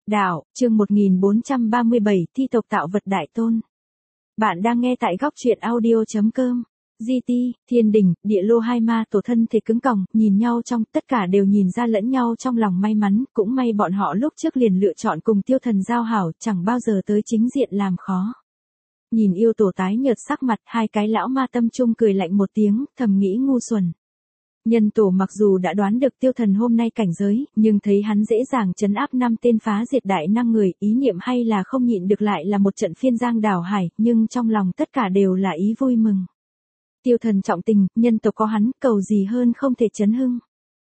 Đạo, chương 1437, thi tộc tạo vật đại tôn. Bạn đang nghe tại góc truyện audio.com. GT, thiên đình, địa lô hai ma tổ thân thể cứng còng, nhìn nhau trong, tất cả đều nhìn ra lẫn nhau trong lòng may mắn, cũng may bọn họ lúc trước liền lựa chọn cùng tiêu thần giao hảo, chẳng bao giờ tới chính diện làm khó. Nhìn yêu tổ tái nhợt sắc mặt, hai cái lão ma tâm trung cười lạnh một tiếng, thầm nghĩ ngu xuẩn. Nhân tổ mặc dù đã đoán được tiêu thần hôm nay cảnh giới, nhưng thấy hắn dễ dàng trấn áp 5 tên phá diệt đại năng người, ý niệm hay là không nhịn được lại là một trận phiên giang đảo hải, nhưng trong lòng tất cả đều là ý vui mừng. Tiêu thần trọng tình, nhân tộc có hắn, cầu gì hơn không thể chấn hưng.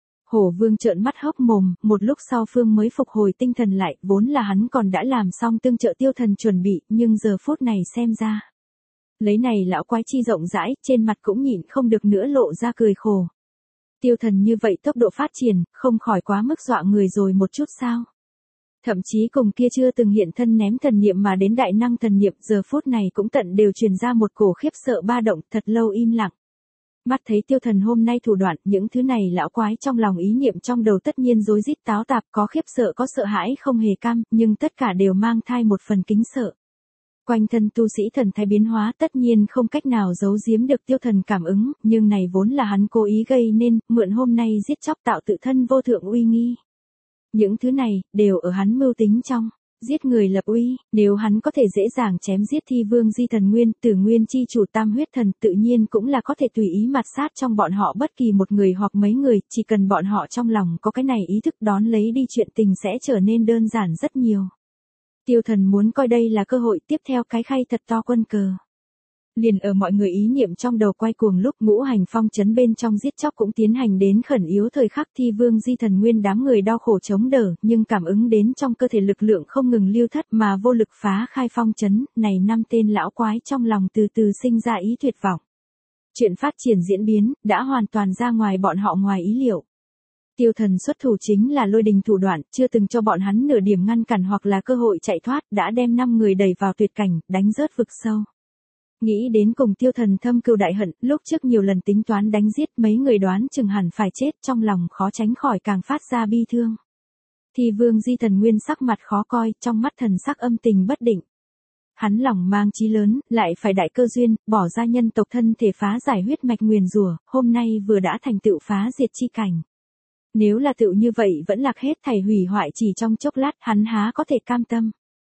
Hổ vương trợn mắt hốc mồm, một lúc sau phương mới phục hồi tinh thần lại, vốn là hắn còn đã làm xong tương trợ tiêu thần chuẩn bị, nhưng giờ phút này xem ra. Lấy này lão quái chi rộng rãi, trên mặt cũng nhịn không được nữa lộ ra cười khổ. Tiêu thần như vậy tốc độ phát triển, không khỏi quá mức dọa người rồi một chút sao. Thậm chí cùng kia chưa từng hiện thân ném thần niệm mà đến đại năng thần niệm giờ phút này cũng tận đều truyền ra một cổ khiếp sợ ba động thật lâu im lặng. Mắt thấy tiêu thần hôm nay thủ đoạn, những thứ này lão quái trong lòng ý niệm trong đầu tất nhiên rối rít táo tạp, có khiếp sợ có sợ hãi không hề cam, nhưng tất cả đều mang thai một phần kính sợ. Quanh thân tu sĩ thần thái biến hóa tất nhiên không cách nào giấu giếm được tiêu thần cảm ứng, nhưng này vốn là hắn cố ý gây nên, mượn hôm nay giết chóc tạo tự thân vô thượng uy nghi. Những thứ này, đều ở hắn mưu tính trong, giết người lập uy, nếu hắn có thể dễ dàng chém giết Thi Vương Di Thần Nguyên, Tử Nguyên chi chủ Tam Huyết Thần tự nhiên cũng là có thể tùy ý mạt sát trong bọn họ bất kỳ một người hoặc mấy người, chỉ cần bọn họ trong lòng có cái này ý thức đón lấy đi chuyện tình sẽ trở nên đơn giản rất nhiều. Tiêu thần muốn coi đây là cơ hội tiếp theo cái khay thật to quân cờ. Liền ở mọi người ý niệm trong đầu quay cuồng lúc ngũ hành phong trấn bên trong giết chóc cũng tiến hành đến khẩn yếu thời khắc Thi Vương Di Thần Nguyên đám người đau khổ chống đỡ, nhưng cảm ứng đến trong cơ thể lực lượng không ngừng lưu thất mà vô lực phá khai phong trấn, này 5 tên lão quái trong lòng từ từ sinh ra ý tuyệt vọng. Chuyện phát triển diễn biến, đã hoàn toàn ra ngoài bọn họ ngoài ý liệu. Tiêu thần xuất thủ chính là lôi đình thủ đoạn, chưa từng cho bọn hắn nửa điểm ngăn cản hoặc là cơ hội chạy thoát, đã đem 5 người đẩy vào tuyệt cảnh, đánh rớt vực sâu. Nghĩ đến cùng tiêu thần thâm cừu đại hận, lúc trước nhiều lần tính toán đánh giết mấy người đoán chừng hẳn phải chết, trong lòng khó tránh khỏi càng phát ra bi thương. Thi Vương Di Thần Nguyên sắc mặt khó coi, trong mắt thần sắc âm tình bất định. Hắn lòng mang chí lớn, lại phải đại cơ duyên, bỏ ra nhân tộc thân thể phá giải huyết mạch nguyền rủa, hôm nay vừa đã thành tựu phá diệt chi cảnh. Nếu là tựu như vậy vẫn lạc hết thảy hủy hoại chỉ trong chốc lát, hắn há có thể cam tâm.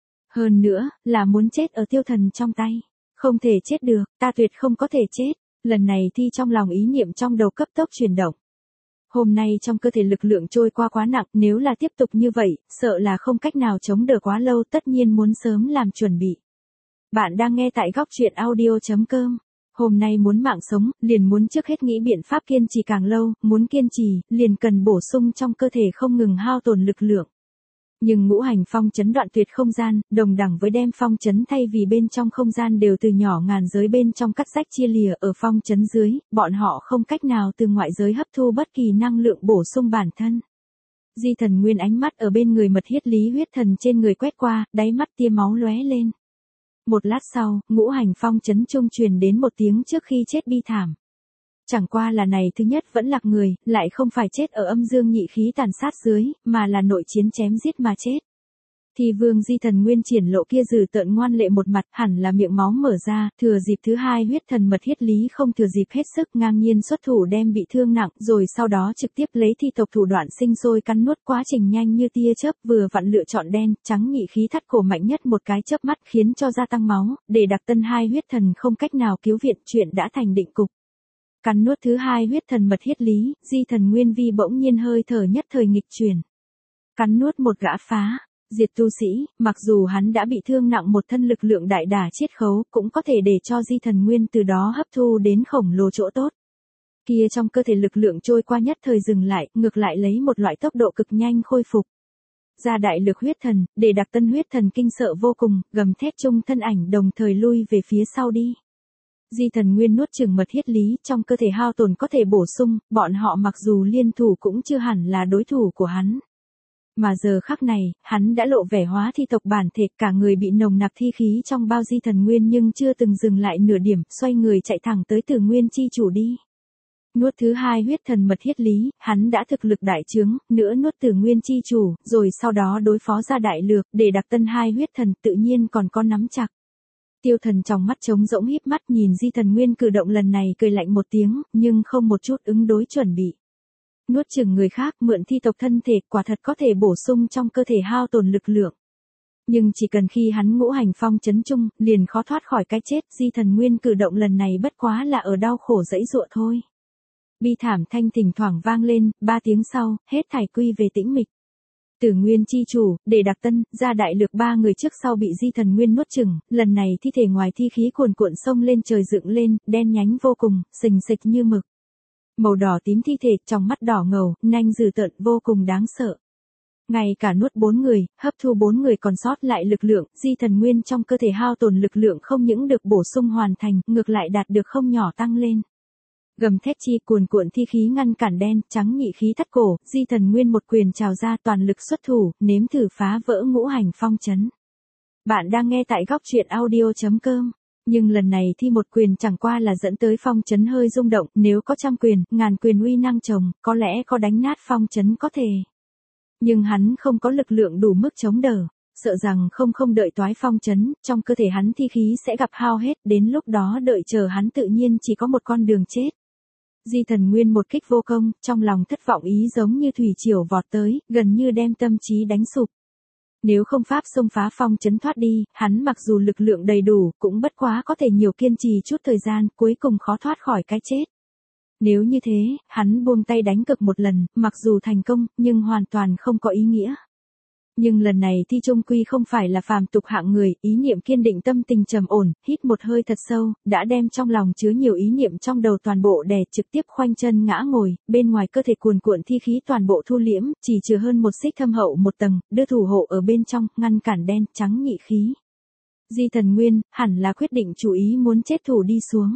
Hơn nữa, là muốn chết ở tiêu thần trong tay. Không thể chết được, ta tuyệt không có thể chết. Lần này Thi trong lòng ý niệm trong đầu cấp tốc chuyển động. Hôm nay trong cơ thể lực lượng trôi qua quá nặng, nếu là tiếp tục như vậy, sợ là không cách nào chống đỡ quá lâu, tất nhiên muốn sớm làm chuẩn bị. Bạn đang nghe tại góc truyện audio.com. Hôm nay muốn mạng sống, liền muốn trước hết nghĩ biện pháp kiên trì càng lâu, muốn kiên trì, liền cần bổ sung trong cơ thể không ngừng hao tổn lực lượng. Nhưng ngũ hành phong trấn đoạn tuyệt không gian, đồng đẳng với đem phong trấn thay vì bên trong không gian đều từ nhỏ ngàn giới bên trong cắt rách chia lìa ở phong trấn dưới, bọn họ không cách nào từ ngoại giới hấp thu bất kỳ năng lượng bổ sung bản thân. Di Thần Nguyên ánh mắt ở bên người mật hiết lý huyết thần trên người quét qua, đáy mắt tia máu lóe lên. Một lát sau, ngũ hành phong trấn trung truyền đến một tiếng trước khi chết bi thảm. Chẳng qua là này thứ nhất vẫn lạc người, lại không phải chết ở âm dương nhị khí tàn sát dưới, mà là nội chiến chém giết mà chết. Thi Vương Di Thần Nguyên triển lộ kia dữ tợn ngoan lệ một mặt, hẳn là miệng máu mở ra, thừa dịp thứ hai huyết thần mật hiết lý không thừa dịp hết sức ngang nhiên xuất thủ đem bị thương nặng, rồi sau đó trực tiếp lấy thi tộc thủ đoạn sinh sôi cắn nuốt quá trình nhanh như tia chớp, vừa vặn lựa chọn đen, trắng nhị khí thắt cổ mạnh nhất một cái chớp mắt khiến cho gia tăng máu, để đặc tân hai huyết thần không cách nào cứu viện, chuyện đã thành định cục. Cắn nuốt thứ hai huyết thần mật hiết lý, Di Thần Nguyên vi bỗng nhiên hơi thở nhất thời nghịch chuyển. Cắn nuốt một gã phá diệt tu sĩ, mặc dù hắn đã bị thương nặng một thân lực lượng đại đả chiết khấu, cũng có thể để cho Di Thần Nguyên từ đó hấp thu đến khổng lồ chỗ tốt. Kia trong cơ thể lực lượng trôi qua nhất thời dừng lại, ngược lại lấy một loại tốc độ cực nhanh khôi phục. Ra đại lực huyết thần, để đặc tân huyết thần kinh sợ vô cùng, gầm thét chung thân ảnh đồng thời lui về phía sau đi. Di Thần Nguyên nuốt chừng mật hiết lý, trong cơ thể hao tổn có thể bổ sung, bọn họ mặc dù liên thủ cũng chưa hẳn là đối thủ của hắn. Mà giờ khắc này, hắn đã lộ vẻ hóa thi tộc bản thể, cả người bị nồng nặc thi khí trong bao Di Thần Nguyên nhưng chưa từng dừng lại nửa điểm, xoay người chạy thẳng tới Tử Nguyên chi chủ đi. Nuốt thứ hai huyết thần mật hiết lý, hắn đã thực lực đại trướng, nữa nuốt Tử Nguyên chi chủ, rồi sau đó đối phó ra đại lược, để đặc tân hai huyết thần tự nhiên còn có nắm chặt. Tiêu Thần trong mắt trống rỗng híp mắt nhìn Di Thần Nguyên cử động lần này cười lạnh một tiếng, nhưng không một chút ứng đối chuẩn bị. Nuốt chửng người khác mượn thi tộc thân thể quả thật có thể bổ sung trong cơ thể hao tổn lực lượng. Nhưng chỉ cần khi hắn ngũ hành phong chấn chung, liền khó thoát khỏi cái chết, Di Thần Nguyên cử động lần này bất quá là ở đau khổ dẫy dụa thôi. Bi thảm thanh thỉnh thoảng vang lên, 3 tiếng sau, hết thảy quy về tĩnh mịch. Tử Nguyên chi chủ, để đặc tân, ra đại lược 3 người trước sau bị Di Thần Nguyên nuốt chửng, lần này thi thể ngoài thi khí cuồn cuộn sông lên trời dựng lên, đen nhánh vô cùng, sình sịch như mực. Màu đỏ tím thi thể, trong mắt đỏ ngầu, nanh dữ tợn vô cùng đáng sợ. Ngay cả nuốt 4 người, hấp thu 4 người còn sót lại lực lượng, Di Thần Nguyên trong cơ thể hao tổn lực lượng không những được bổ sung hoàn thành, ngược lại đạt được không nhỏ tăng lên. Gầm thét chi cuồn cuộn thi khí ngăn cản đen, trắng nhị khí thắt cổ, Di Thần Nguyên một quyền trào ra toàn lực xuất thủ, nếm thử phá vỡ ngũ hành phong chấn. Bạn đang nghe tại góc truyện audio.com. Nhưng lần này thi một quyền chẳng qua là dẫn tới phong chấn hơi rung động, nếu có trăm quyền, ngàn quyền uy năng chồng, có lẽ có đánh nát phong chấn có thể. Nhưng hắn không có lực lượng đủ mức chống đỡ, sợ rằng không đợi toái phong chấn, trong cơ thể hắn thi khí sẽ gặp hao hết, đến lúc đó đợi chờ hắn tự nhiên chỉ có một con đường chết. Di Thần Nguyên một kích vô công, trong lòng thất vọng ý giống như thủy triều vọt tới, gần như đem tâm trí đánh sụp. Nếu không pháp xông phá phong chấn thoát đi, hắn mặc dù lực lượng đầy đủ, cũng bất quá có thể nhiều kiên trì chút thời gian, cuối cùng khó thoát khỏi cái chết. Nếu như thế, hắn buông tay đánh cực một lần, mặc dù thành công, nhưng hoàn toàn không có ý nghĩa. Nhưng lần này thi trung quy không phải là phàm tục hạng người, ý niệm kiên định tâm tình trầm ổn, hít một hơi thật sâu, đã đem trong lòng chứa nhiều ý niệm trong đầu toàn bộ đè trực tiếp khoanh chân ngã ngồi, bên ngoài cơ thể cuồn cuộn thi khí toàn bộ thu liễm, chỉ chứa hơn một xích thâm hậu một tầng, đưa thủ hộ ở bên trong, ngăn cản đen trắng nhị khí. Di Thần Nguyên, hẳn là quyết định chủ ý muốn chết thủ đi xuống.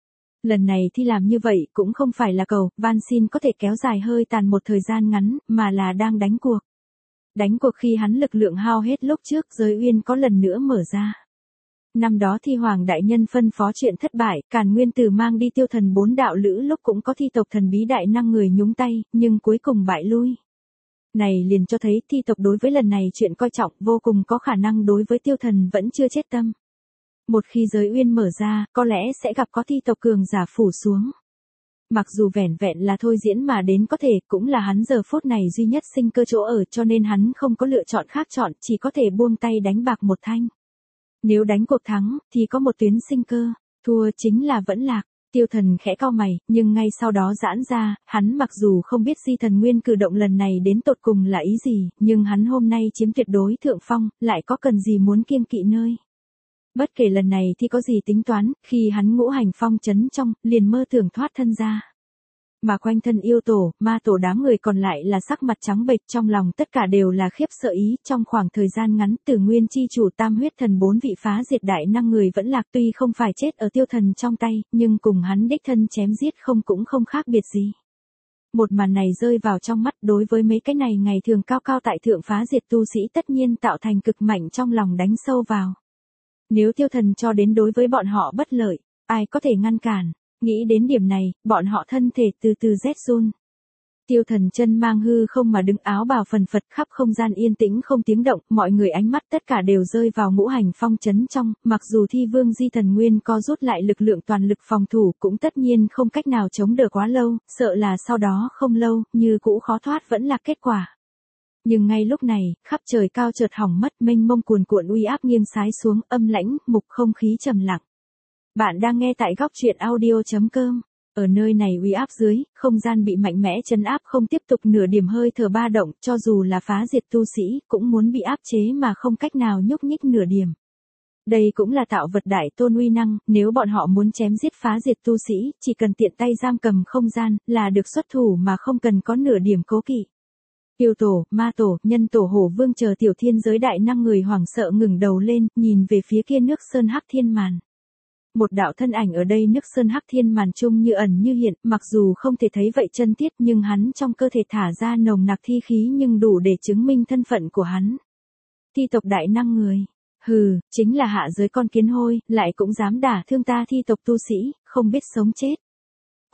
Lần này thi làm như vậy cũng không phải là cầu, van xin có thể kéo dài hơi tàn một thời gian ngắn, mà là đang đánh cuộc. Đánh cuộc khi hắn lực lượng hao hết lúc trước, giới uyên có lần nữa mở ra. Năm đó thi hoàng đại nhân phân phó chuyện thất bại, Càn Nguyên Tử mang đi tiêu thần 4 đạo lữ lúc cũng có thi tộc thần bí đại năng người nhúng tay, nhưng cuối cùng bại lui. Này liền cho thấy thi tộc đối với lần này chuyện coi trọng, vô cùng có khả năng đối với tiêu thần vẫn chưa chết tâm. Một khi giới uyên mở ra, có lẽ sẽ gặp có thi tộc cường giả phủ xuống. Mặc dù vẻn vẹn là thôi diễn mà đến có thể, cũng là hắn giờ phút này duy nhất sinh cơ chỗ ở, cho nên hắn không có lựa chọn khác chọn, chỉ có thể buông tay đánh bạc một thanh. Nếu đánh cuộc thắng, thì có một tuyến sinh cơ, thua chính là vẫn lạc. Tiêu Thần khẽ cau mày, nhưng ngay sau đó giãn ra, hắn mặc dù không biết Di Thần Nguyên cử động lần này đến tột cùng là ý gì, nhưng hắn hôm nay chiếm tuyệt đối thượng phong, lại có cần gì muốn kiêng kỵ nơi. Bất kể lần này thì có gì tính toán, khi hắn ngũ hành phong chấn trong, liền mơ tưởng thoát thân ra. Mà quanh thân yêu tổ, ma tổ đám người còn lại là sắc mặt trắng bệch, trong lòng tất cả đều là khiếp sợ ý, trong khoảng thời gian ngắn, Tử Nguyên chi chủ tam huyết thần 4 vị phá diệt đại năng người vẫn lạc, tuy không phải chết ở tiêu thần trong tay, nhưng cùng hắn đích thân chém giết cũng không khác biệt gì. Một màn này rơi vào trong mắt, đối với mấy cái này ngày thường cao cao tại thượng phá diệt tu sĩ tất nhiên tạo thành cực mạnh trong lòng đánh sâu vào. Nếu tiêu thần cho đến đối với bọn họ bất lợi, ai có thể ngăn cản? Nghĩ đến điểm này, bọn họ thân thể từ từ rét run. Tiêu thần chân mang hư không mà đứng áo bào phần phật, khắp không gian yên tĩnh không tiếng động, mọi người ánh mắt tất cả đều rơi vào ngũ hành phong chấn trong, mặc dù thi vương Di Thần Nguyên có rút lại lực lượng toàn lực phòng thủ cũng tất nhiên không cách nào chống đỡ quá lâu, sợ là sau đó không lâu, như cũ khó thoát vẫn là kết quả. Nhưng ngay lúc này, khắp trời cao chợt hỏng mất, mênh mông cuồn cuộn uy áp nghiêng sái xuống, âm lãnh, mục không khí trầm lặng. Bạn đang nghe tại góc truyện audio.com. Ở nơi này uy áp dưới, không gian bị mạnh mẽ trấn áp, không tiếp tục nửa điểm hơi thở ba động, cho dù là phá diệt tu sĩ, cũng muốn bị áp chế mà không cách nào nhúc nhích nửa điểm. Đây cũng là tạo vật đại tôn uy năng, nếu bọn họ muốn chém giết phá diệt tu sĩ, chỉ cần tiện tay giam cầm không gian, là được xuất thủ mà không cần có nửa điểm cố kỵ. Yêu tổ, ma tổ, nhân tổ hổ vương chờ tiểu thiên giới đại năng người hoảng sợ ngừng đầu lên, nhìn về phía kia nước sơn hắc thiên màn. Một đạo thân ảnh ở đây nước sơn hắc thiên màn trung như ẩn như hiện, mặc dù không thể thấy vậy chân tiết nhưng hắn trong cơ thể thả ra nồng nặc thi khí nhưng đủ để chứng minh thân phận của hắn. Thi tộc đại năng người. Hừ, chính là hạ giới con kiến hôi, lại cũng dám đả thương ta thi tộc tu sĩ, không biết sống chết.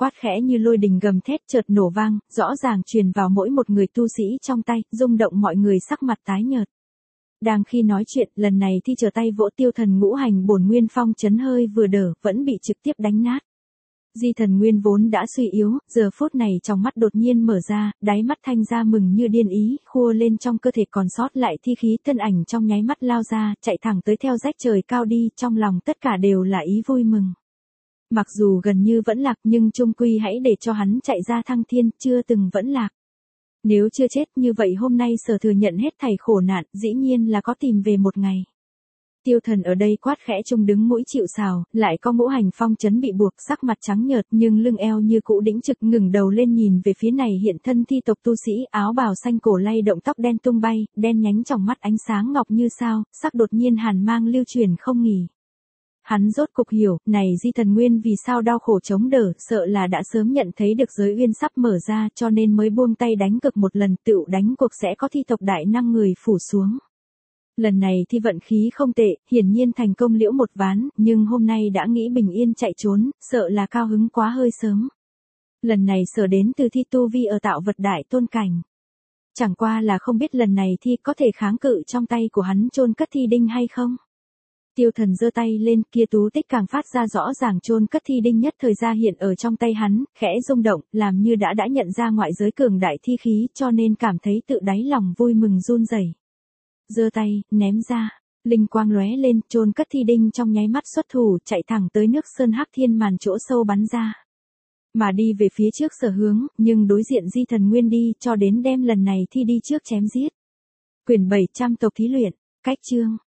quát khẽ như lôi đình gầm thét chợt nổ vang, rõ ràng truyền vào mỗi một người tu sĩ trong tay, rung động mọi người sắc mặt tái nhợt. Đang khi nói chuyện, lần này thì trở tay vỗ Tiêu Thần ngũ hành bổn nguyên phong chấn hơi vừa đỡ, vẫn bị trực tiếp đánh nát. Di Thần Nguyên vốn đã suy yếu, giờ phút này trong mắt đột nhiên mở ra, đáy mắt thanh ra mừng như điên ý, khua lên trong cơ thể còn sót lại thi khí, thân ảnh trong nháy mắt lao ra, chạy thẳng tới theo rách trời cao đi, trong lòng tất cả đều là ý vui mừng. Mặc dù gần như vẫn lạc nhưng chung quy hãy để cho hắn chạy ra thăng thiên, chưa từng vẫn lạc. Nếu chưa chết như vậy hôm nay Sở thừa nhận hết thảy khổ nạn, dĩ nhiên là có tìm về một ngày. Tiêu Thần ở đây quát khẽ trung đứng mũi chịu sào, lại có ngũ hành phong chấn bị buộc, sắc mặt trắng nhợt nhưng lưng eo như cũ đĩnh trực, ngừng đầu lên nhìn về phía này hiện thân thi tộc tu sĩ, áo bào xanh cổ lay động, tóc đen tung bay, đen nhánh trong mắt ánh sáng ngọc như sao, sắc đột nhiên hàn mang lưu truyền không nghỉ. Hắn rốt cục hiểu, này Di Thần Nguyên vì sao đau khổ chống đỡ, sợ là đã sớm nhận thấy được giới uyên sắp mở ra, cho nên mới buông tay đánh cực một lần, tựu đánh cuộc sẽ có thi tộc đại năng người phủ xuống. Lần này thì vận khí không tệ, hiển nhiên thành công liễu một ván, nhưng hôm nay đã nghĩ bình yên chạy trốn, sợ là cao hứng quá hơi sớm. Lần này Sở đến từ thi tu vi ở tạo vật đại tôn cảnh. Chẳng qua là không biết lần này thi có thể kháng cự trong tay của hắn chôn cất thi đinh hay không. Tiêu Thần giơ tay lên, kia tú tích càng phát ra rõ ràng, chôn cất thi đinh nhất thời ra hiện ở trong tay hắn, khẽ rung động, làm như đã nhận ra ngoại giới cường đại thi khí, cho nên cảm thấy tự đáy lòng vui mừng run rẩy. Giơ tay, ném ra, linh quang lóe lên, chôn cất thi đinh trong nháy mắt xuất thủ, chạy thẳng tới nước sơn hắc thiên màn chỗ sâu bắn ra. Mà đi về phía trước Sở hướng, nhưng đối diện Di Thần Nguyên đi, cho đến đem lần này thi đi trước chém giết. Quyển 700 tộc thí luyện, cách chương.